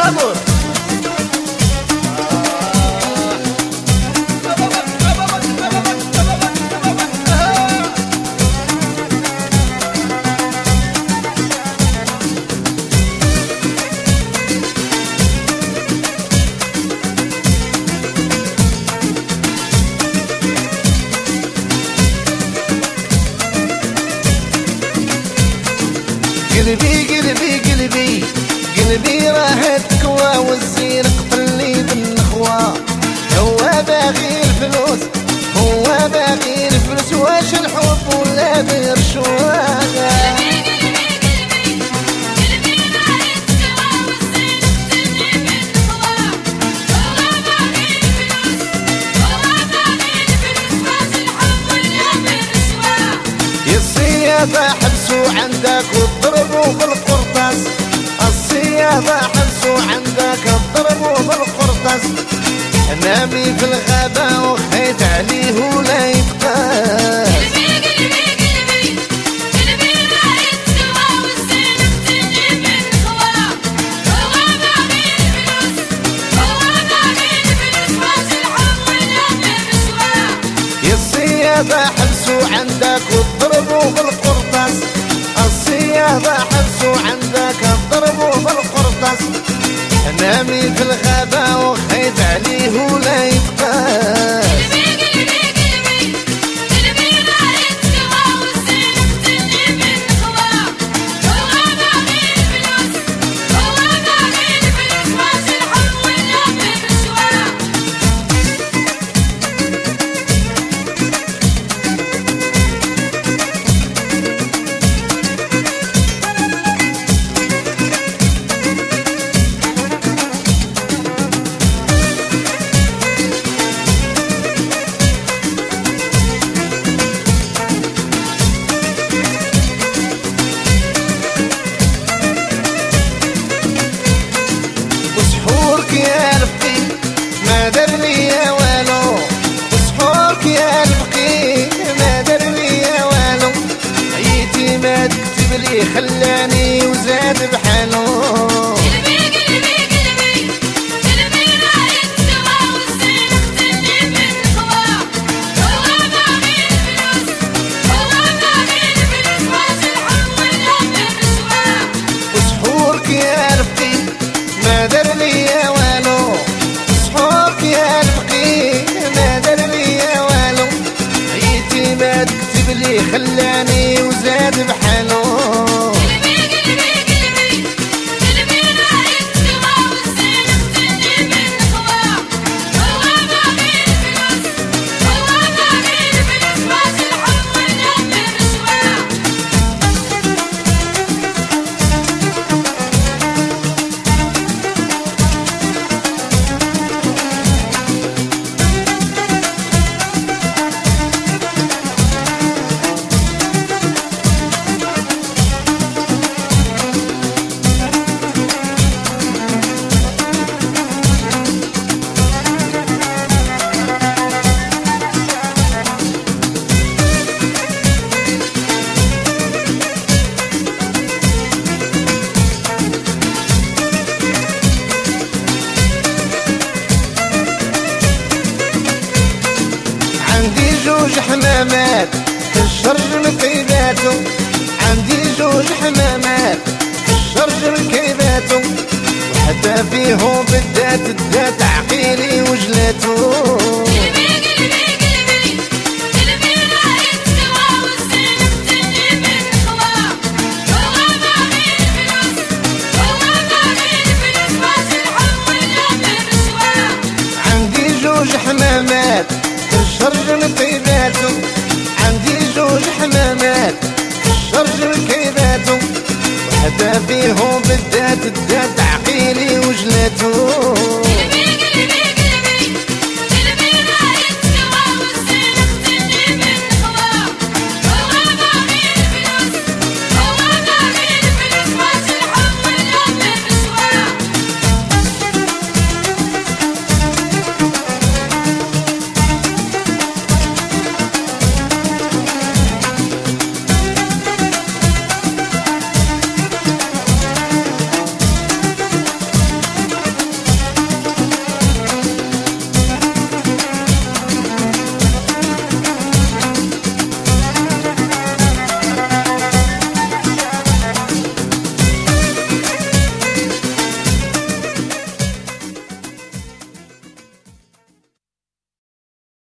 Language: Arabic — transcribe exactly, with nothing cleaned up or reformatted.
الطابور. قلبي قلبي قلبي قلبي راه تكوى والزين قفلي بالنخوة. هو باغي الفلوس هو باغي الفلوس واش الحب ولا بالرشوة. الصيادة حبسوا عندك وضربوا بالقرطاس. الصيادة حبسوا عندك وضربوا بالقرطاس. نامي في الغابة وخيت عليه ولا يبقاس. الصيادة حبسوا عندك وضربوا بالقرطاس. الصيادة حبسوا عندك ضربوا بالقرطاس. نامي في الغابة وخيت عليه ولا يبقاس. يا رفقي ما دار ليا والو. وصحورك يا رفقي ما دار ليا والو. عييتي ما تكتب لي خلاني وزاد بحالو. قلبي قلبي قلبي قلبي راه يتسوى والزين قتلني بالنخوة. هو باغي الفلوس هو باغي الفلوس واش الحب ولا بالرشوة. وصحورك يا رفقي ما دار ليا والو. صحورك يا رفقي ما دار ليا والو. عييتي ما تكتب لي خلاني وزاد بحالو. قلبي قلبي قلبي قلبي راه يتسوى والزين قتلني بالنخوة. هو باغي الفلوس هو باغي الفلوس واش الحب ولا بالرشوة. عندي جوج حمامات في الشرج مكيباتو. عندي جوج حمامات في الشرج مكيباتو. وحتى فيهم بدات الدات عقيلي وجلاتو. قلبي قلبي قلبي قلبي راه يتسوى والزين قتلني بالنخوة. هو باغي الفلوس هو باغي الفلوس واش الحب ولا بالرشوة. عندي جوج حمامات في الشرج مكيباتو. عندي جوج حمامات في الشرج مكيباتو. وحتى فيهم بدات الدات